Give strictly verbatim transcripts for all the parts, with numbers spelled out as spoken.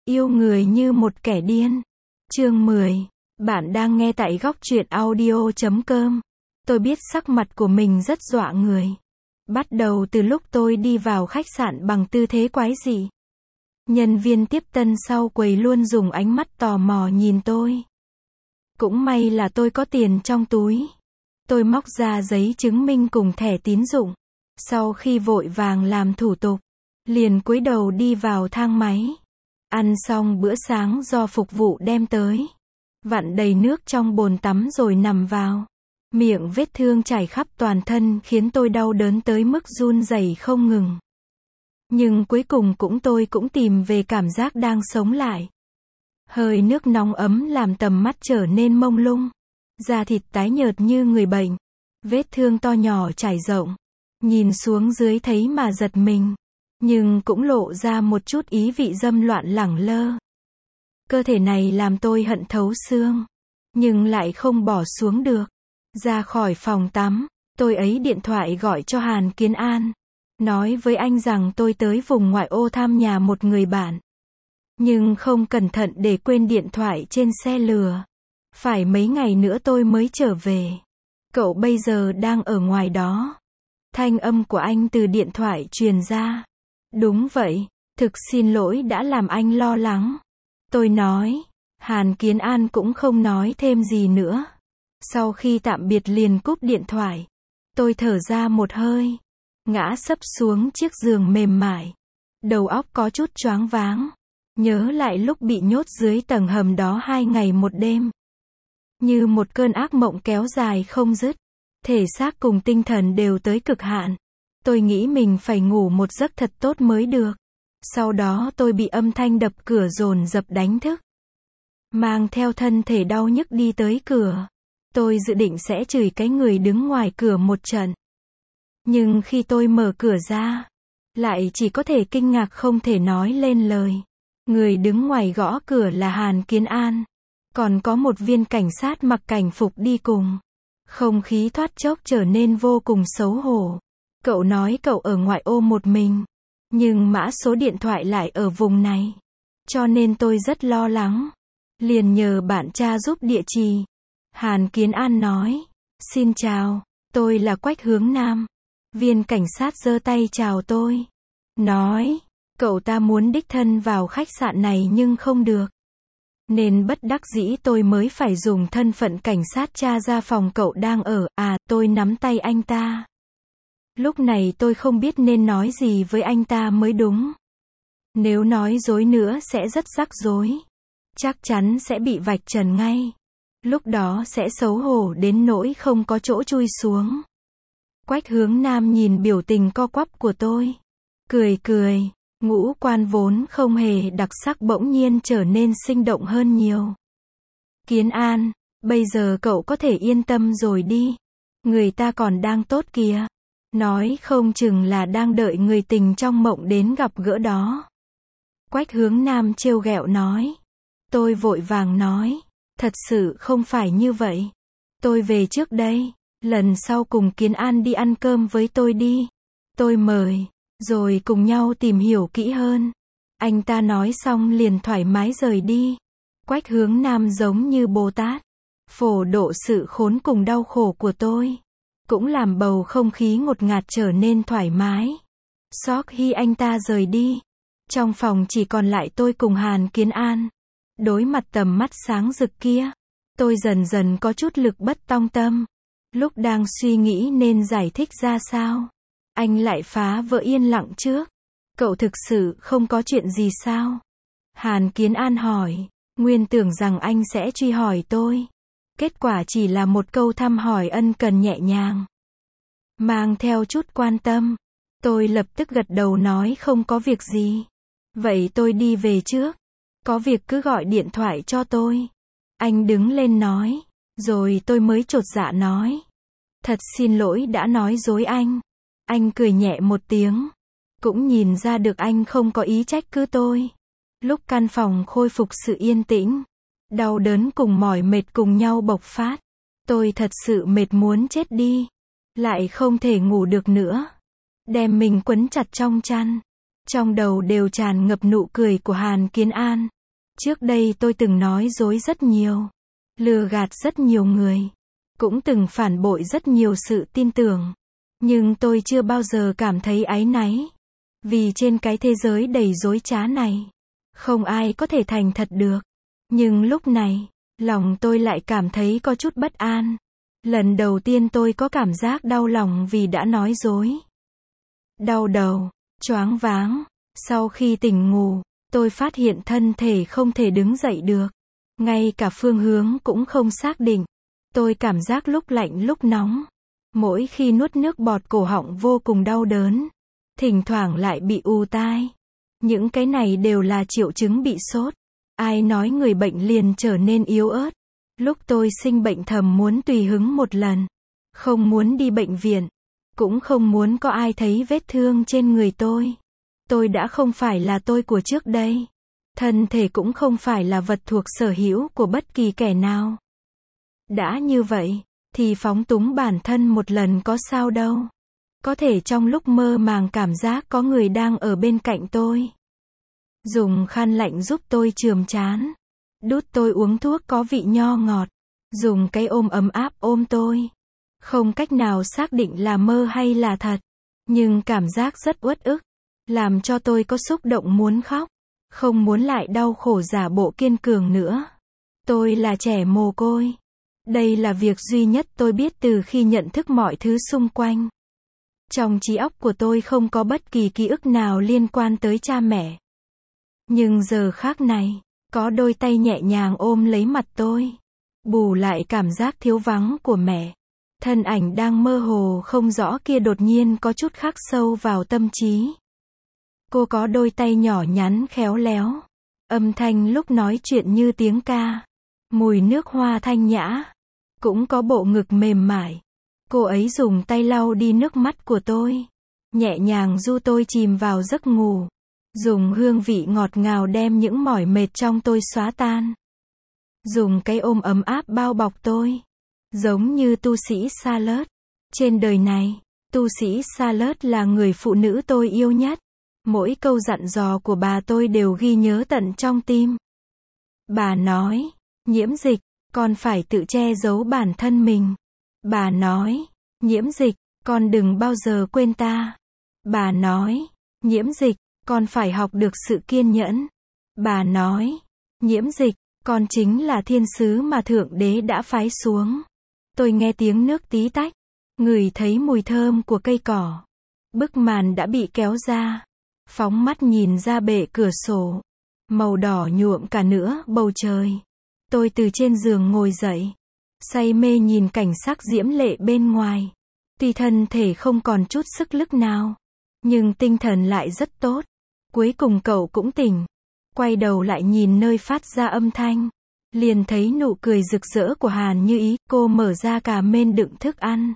Yêu người như một kẻ điên. Chương mười. Bạn đang nghe tại góc truyện audio chấm com. Tôi biết sắc mặt của mình rất dọa người. Bắt đầu từ lúc tôi đi vào khách sạn bằng tư thế quái dị. Nhân viên tiếp tân sau quầy luôn dùng ánh mắt tò mò nhìn tôi. Cũng may là tôi có tiền trong túi. Tôi móc ra giấy chứng minh cùng thẻ tín dụng. Sau khi vội vàng làm thủ tục, liền cúi đầu đi vào thang máy. Ăn xong bữa sáng do phục vụ đem tới. Vặn đầy nước trong bồn tắm rồi nằm vào. Miệng vết thương chảy khắp toàn thân khiến tôi đau đớn tới mức run rẩy không ngừng. Nhưng cuối cùng cũng tôi cũng tìm về cảm giác đang sống lại. Hơi nước nóng ấm làm tầm mắt trở nên mông lung. Da thịt tái nhợt như người bệnh. Vết thương to nhỏ trải rộng. Nhìn xuống dưới thấy mà giật mình. Nhưng cũng lộ ra một chút ý vị dâm loạn lẳng lơ. Cơ thể này làm tôi hận thấu xương. Nhưng lại không bỏ xuống được. Ra khỏi phòng tắm, tôi ấy điện thoại gọi cho Hàn Kiến An. Nói với anh rằng tôi tới vùng ngoại ô thăm nhà một người bạn. Nhưng không cẩn thận để quên điện thoại trên xe lừa. Phải mấy ngày nữa tôi mới trở về. Cậu bây giờ đang ở ngoài đó. Thanh âm của anh từ điện thoại truyền ra. Đúng vậy, thực xin lỗi đã làm anh lo lắng. Tôi nói. Hàn Kiến An cũng không nói thêm gì nữa. Sau khi tạm biệt liền cúp điện thoại. Tôi thở ra một hơi. Ngã sấp xuống chiếc giường mềm mại. Đầu óc có chút choáng váng. Nhớ lại lúc bị nhốt dưới tầng hầm đó hai ngày một đêm. Như một cơn ác mộng kéo dài không dứt. Thể xác cùng tinh thần đều tới cực hạn. Tôi nghĩ mình phải ngủ một giấc thật tốt mới được. Sau đó tôi bị âm thanh đập cửa dồn dập đánh thức. Mang theo thân thể đau nhức đi tới cửa. Tôi dự định sẽ chửi cái người đứng ngoài cửa một trận. Nhưng khi tôi mở cửa ra, lại chỉ có thể kinh ngạc không thể nói lên lời. Người đứng ngoài gõ cửa là Hàn Kiến An. Còn có một viên cảnh sát mặc cảnh phục đi cùng. Không khí thoát chốc trở nên vô cùng xấu hổ. Cậu nói cậu ở ngoại ô một mình. Nhưng mã số điện thoại lại ở vùng này. Cho nên tôi rất lo lắng. Liền nhờ bạn tra giúp địa chỉ. Hàn Kiến An nói. Xin chào, tôi là Quách Hướng Nam. Viên cảnh sát giơ tay chào tôi. Nói, cậu ta muốn đích thân vào khách sạn này nhưng không được. Nên bất đắc dĩ tôi mới phải dùng thân phận cảnh sát tra ra phòng cậu đang ở. À, tôi nắm tay anh ta. Lúc này tôi không biết nên nói gì với anh ta mới đúng. Nếu nói dối nữa sẽ rất rắc rối. Chắc chắn sẽ bị vạch trần ngay. Lúc đó sẽ xấu hổ đến nỗi không có chỗ chui xuống. Quách Hướng Nam nhìn biểu tình co quắp của tôi. Cười cười. Ngũ quan vốn không hề đặc sắc bỗng nhiên trở nên sinh động hơn nhiều. Kiến An, bây giờ cậu có thể yên tâm rồi đi. Người ta còn đang tốt kìa. Nói không chừng là đang đợi người tình trong mộng đến gặp gỡ đó. Quách Hướng Nam trêu ghẹo nói. Tôi vội vàng nói. Thật sự không phải như vậy. Tôi về trước đây. Lần sau cùng Kiến An đi ăn cơm với tôi đi. Tôi mời. Rồi cùng nhau tìm hiểu kỹ hơn. Anh ta nói xong liền thoải mái rời đi. Quách Hướng Nam giống như Bồ Tát. Phổ độ sự khốn cùng đau khổ của tôi. Cũng làm bầu không khí ngột ngạt trở nên thoải mái. Sau khi anh ta rời đi. Trong phòng chỉ còn lại tôi cùng Hàn Kiến An. Đối mặt tầm mắt sáng rực kia. Tôi dần dần có chút lực bất tòng tâm. Lúc đang suy nghĩ nên giải thích ra sao. Anh lại phá vỡ yên lặng trước. Cậu thực sự không có chuyện gì sao? Hàn Kiến An hỏi. Nguyên tưởng rằng anh sẽ truy hỏi tôi. Kết quả chỉ là một câu thăm hỏi ân cần nhẹ nhàng. Mang theo chút quan tâm. Tôi lập tức gật đầu nói không có việc gì. Vậy tôi đi về trước. Có việc cứ gọi điện thoại cho tôi. Anh đứng lên nói. Rồi tôi mới chột dạ nói. Thật xin lỗi đã nói dối anh. Anh cười nhẹ một tiếng. Cũng nhìn ra được anh không có ý trách cứ tôi. Lúc căn phòng khôi phục sự yên tĩnh. Đau đớn cùng mỏi mệt cùng nhau bộc phát. Tôi thật sự mệt muốn chết đi. Lại không thể ngủ được nữa. Đem mình quấn chặt trong chăn. Trong đầu đều tràn ngập nụ cười của Hàn Kiến An. Trước đây tôi từng nói dối rất nhiều, lừa gạt rất nhiều người, cũng từng phản bội rất nhiều sự tin tưởng. Nhưng tôi chưa bao giờ cảm thấy áy náy. Vì trên cái thế giới đầy dối trá này, không ai có thể thành thật được. Nhưng lúc này, lòng tôi lại cảm thấy có chút bất an. Lần đầu tiên tôi có cảm giác đau lòng vì đã nói dối. Đau đầu, choáng váng. Sau khi tỉnh ngủ, tôi phát hiện thân thể không thể đứng dậy được. Ngay cả phương hướng cũng không xác định. Tôi cảm giác lúc lạnh lúc nóng. Mỗi khi nuốt nước bọt cổ họng vô cùng đau đớn. Thỉnh thoảng lại bị ù tai. Những cái này đều là triệu chứng bị sốt. Ai nói người bệnh liền trở nên yếu ớt. Lúc tôi sinh bệnh thầm muốn tùy hứng một lần. Không muốn đi bệnh viện. Cũng không muốn có ai thấy vết thương trên người tôi. Tôi đã không phải là tôi của trước đây. Thân thể cũng không phải là vật thuộc sở hữu của bất kỳ kẻ nào. Đã như vậy, thì phóng túng bản thân một lần có sao đâu. Có thể trong lúc mơ màng cảm giác có người đang ở bên cạnh tôi. Dùng khăn lạnh giúp tôi chườm trán. Đút tôi uống thuốc có vị nho ngọt. Dùng cái ôm ấm áp ôm tôi. Không cách nào xác định là mơ hay là thật. Nhưng cảm giác rất uất ức. Làm cho tôi có xúc động muốn khóc. Không muốn lại đau khổ giả bộ kiên cường nữa. Tôi là trẻ mồ côi. Đây là việc duy nhất tôi biết từ khi nhận thức mọi thứ xung quanh. Trong trí óc của tôi không có bất kỳ ký ức nào liên quan tới cha mẹ. Nhưng giờ khác này, có đôi tay nhẹ nhàng ôm lấy mặt tôi. Bù lại cảm giác thiếu vắng của mẹ. Thân ảnh đang mơ hồ không rõ kia đột nhiên có chút khắc sâu vào tâm trí. Cô có đôi tay nhỏ nhắn khéo léo. Âm thanh lúc nói chuyện như tiếng ca. Mùi nước hoa thanh nhã. Cũng có bộ ngực mềm mại. Cô ấy dùng tay lau đi nước mắt của tôi. Nhẹ nhàng du tôi chìm vào giấc ngủ. Dùng hương vị ngọt ngào đem những mỏi mệt trong tôi xóa tan. Dùng cái ôm ấm áp bao bọc tôi. Giống như tu sĩ Charlotte. Trên đời này, tu sĩ Charlotte là người phụ nữ tôi yêu nhất. Mỗi câu dặn dò của bà tôi đều ghi nhớ tận trong tim. Bà nói, Nhiễm Dịch, con phải tự che giấu bản thân mình. Bà nói, Nhiễm Dịch, con đừng bao giờ quên ta. Bà nói, Nhiễm Dịch, con phải học được sự kiên nhẫn. Bà nói, Nhiễm Dịch, con chính là thiên sứ mà Thượng Đế đã phái xuống. Tôi nghe tiếng nước tí tách, ngửi thấy mùi thơm của cây cỏ. Bức màn đã bị kéo ra. Phóng mắt nhìn ra bệ cửa sổ. Màu đỏ nhuộm cả nửa bầu trời. Tôi từ trên giường ngồi dậy. Say mê nhìn cảnh sắc diễm lệ bên ngoài. Tuy thân thể không còn chút sức lực nào. Nhưng tinh thần lại rất tốt. Cuối cùng cậu cũng tỉnh. Quay đầu lại nhìn nơi phát ra âm thanh. Liền thấy nụ cười rực rỡ của Hàn Như Ý. Cô mở ra cà mên đựng thức ăn.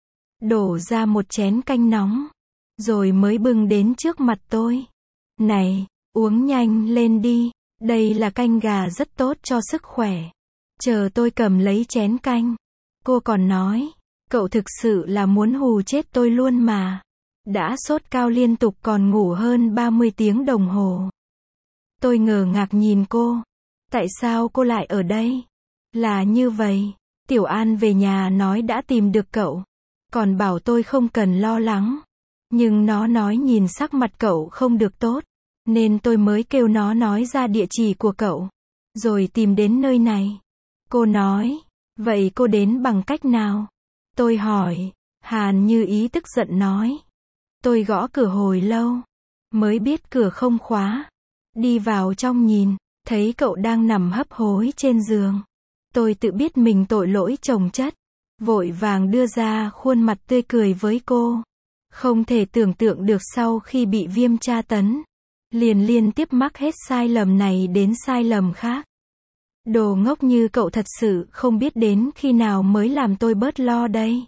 Đổ ra một chén canh nóng. Rồi mới bưng đến trước mặt tôi. Này, uống nhanh lên đi. Đây là canh gà rất tốt cho sức khỏe. Chờ tôi cầm lấy chén canh. Cô còn nói, cậu thực sự là muốn hù chết tôi luôn mà. Đã sốt cao liên tục còn ngủ hơn ba mươi tiếng đồng hồ. Tôi ngờ ngác nhìn cô. Tại sao cô lại ở đây? Là như vậy. Tiểu An về nhà nói đã tìm được cậu. Còn bảo tôi không cần lo lắng. Nhưng nó nói nhìn sắc mặt cậu không được tốt. Nên tôi mới kêu nó nói ra địa chỉ của cậu. Rồi tìm đến nơi này. Cô nói, vậy cô đến bằng cách nào? Tôi hỏi. Hàn Như Ý tức giận nói. Tôi gõ cửa hồi lâu. Mới biết cửa không khóa. Đi vào trong nhìn. Thấy cậu đang nằm hấp hối trên giường. Tôi tự biết mình tội lỗi chồng chất. Vội vàng đưa ra khuôn mặt tươi cười với cô. Không thể tưởng tượng được sau khi bị viêm tra tấn. Liền liên tiếp mắc hết sai lầm này đến sai lầm khác. Đồ ngốc như cậu thật sự không biết đến khi nào mới làm tôi bớt lo đây.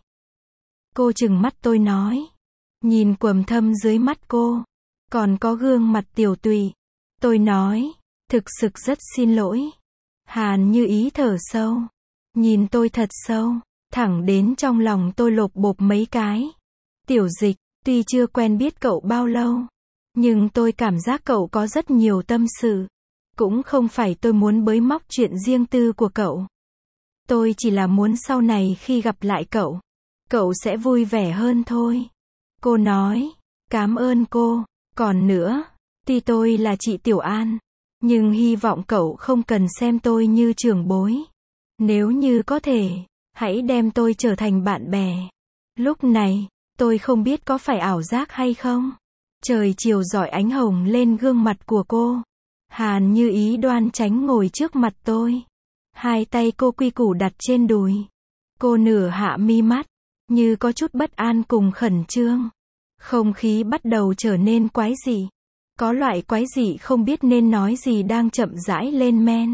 Cô trừng mắt tôi nói. Nhìn quầng thâm dưới mắt cô. Còn có gương mặt tiều tụy. Tôi nói. Thực sự rất xin lỗi. Hàn Như Ý thở sâu. Nhìn tôi thật sâu. Thẳng đến trong lòng tôi lột bột mấy cái. Tiểu Dịch, tuy chưa quen biết cậu bao lâu. Nhưng tôi cảm giác cậu có rất nhiều tâm sự. Cũng không phải tôi muốn bới móc chuyện riêng tư của cậu. Tôi chỉ là muốn sau này khi gặp lại cậu, cậu sẽ vui vẻ hơn thôi. Cô nói, cảm ơn cô. Còn nữa, tuy tôi là chị Tiểu An, nhưng hy vọng cậu không cần xem tôi như trưởng bối. Nếu như có thể, hãy đem tôi trở thành bạn bè. Lúc này, tôi không biết có phải ảo giác hay không. Trời chiều rọi ánh hồng lên gương mặt của cô. Hàn Như Ý đoan chánh ngồi trước mặt tôi. Hai tay cô quy củ đặt trên đùi. Cô nửa hạ mi mắt, như có chút bất an cùng khẩn trương. Không khí bắt đầu trở nên quái dị. Có loại quái dị không biết nên nói gì đang chậm rãi lên men.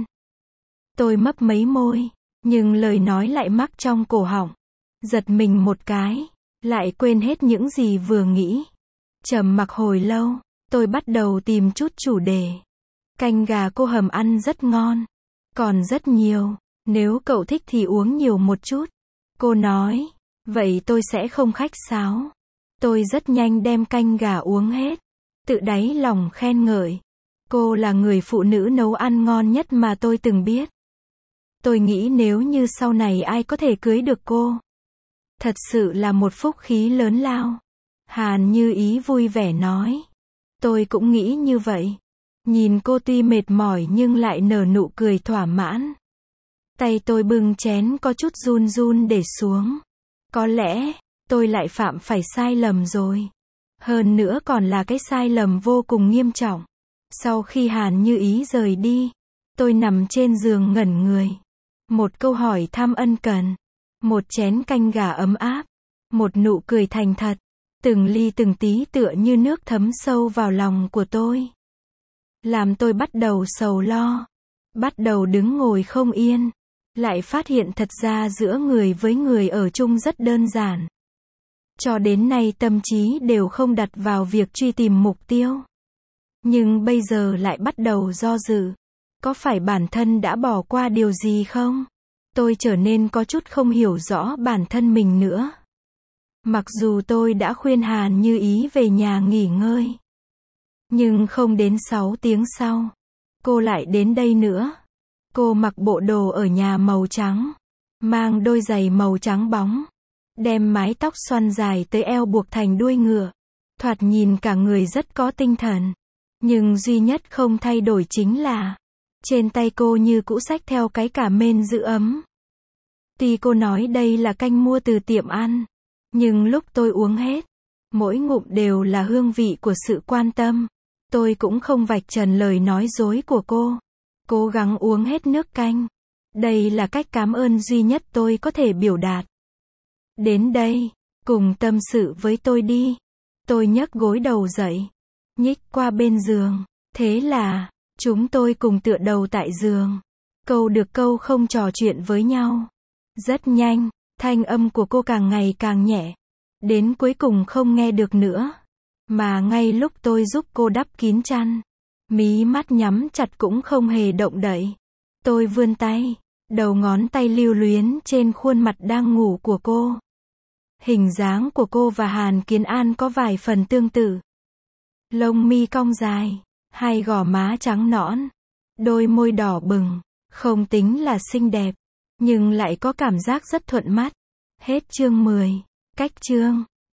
Tôi mấp mấy môi, nhưng lời nói lại mắc trong cổ họng. Giật mình một cái, lại quên hết những gì vừa nghĩ. Trầm mặc hồi lâu, tôi bắt đầu tìm chút chủ đề. Canh gà cô hầm ăn rất ngon. Còn rất nhiều, nếu cậu thích thì uống nhiều một chút. Cô nói, vậy tôi sẽ không khách sáo. Tôi rất nhanh đem canh gà uống hết. Tự đáy lòng khen ngợi. Cô là người phụ nữ nấu ăn ngon nhất mà tôi từng biết. Tôi nghĩ nếu như sau này ai có thể cưới được cô, thật sự là một phúc khí lớn lao. Hàn Như Ý vui vẻ nói. Tôi cũng nghĩ như vậy. Nhìn cô tuy mệt mỏi nhưng lại nở nụ cười thỏa mãn. Tay tôi bưng chén có chút run run để xuống. Có lẽ, tôi lại phạm phải sai lầm rồi. Hơn nữa còn là cái sai lầm vô cùng nghiêm trọng. Sau khi Hàn Như Ý rời đi, tôi nằm trên giường ngẩn người. Một câu hỏi thăm ân cần. Một chén canh gà ấm áp. Một nụ cười thành thật. Từng ly từng tí tựa như nước thấm sâu vào lòng của tôi. Làm tôi bắt đầu sầu lo. Bắt đầu đứng ngồi không yên. Lại phát hiện thật ra giữa người với người ở chung rất đơn giản. Cho đến nay tâm trí đều không đặt vào việc truy tìm mục tiêu. Nhưng bây giờ lại bắt đầu do dự. Có phải bản thân đã bỏ qua điều gì không? Tôi trở nên có chút không hiểu rõ bản thân mình nữa. Mặc dù tôi đã khuyên Hàn Như Ý về nhà nghỉ ngơi. Nhưng không đến sáu tiếng sau, cô lại đến đây nữa. Cô mặc bộ đồ ở nhà màu trắng, mang đôi giày màu trắng bóng, đem mái tóc xoăn dài tới eo buộc thành đuôi ngựa. Thoạt nhìn cả người rất có tinh thần. Nhưng duy nhất không thay đổi chính là, trên tay cô như cũ xách theo cái cả mên giữ ấm. Tuy cô nói đây là canh mua từ tiệm ăn, nhưng lúc tôi uống hết, mỗi ngụm đều là hương vị của sự quan tâm. Tôi cũng không vạch trần lời nói dối của cô. Cố gắng uống hết nước canh. Đây là cách cảm ơn duy nhất tôi có thể biểu đạt. Đến đây, cùng tâm sự với tôi đi. Tôi nhấc gối đầu dậy, nhích qua bên giường. Thế là, chúng tôi cùng tựa đầu tại giường. Câu được câu không trò chuyện với nhau. Rất nhanh, thanh âm của cô càng ngày càng nhẹ. Đến cuối cùng không nghe được nữa. Mà ngay lúc tôi giúp cô đắp kín chăn, mí mắt nhắm chặt cũng không hề động đậy. Tôi vươn tay, đầu ngón tay lưu luyến trên khuôn mặt đang ngủ của cô. Hình dáng của cô và Hàn Kiến An có vài phần tương tự. Lông mi cong dài, hai gò má trắng nõn, đôi môi đỏ bừng, không tính là xinh đẹp, nhưng lại có cảm giác rất thuận mắt. Hết chương mười. Cách chương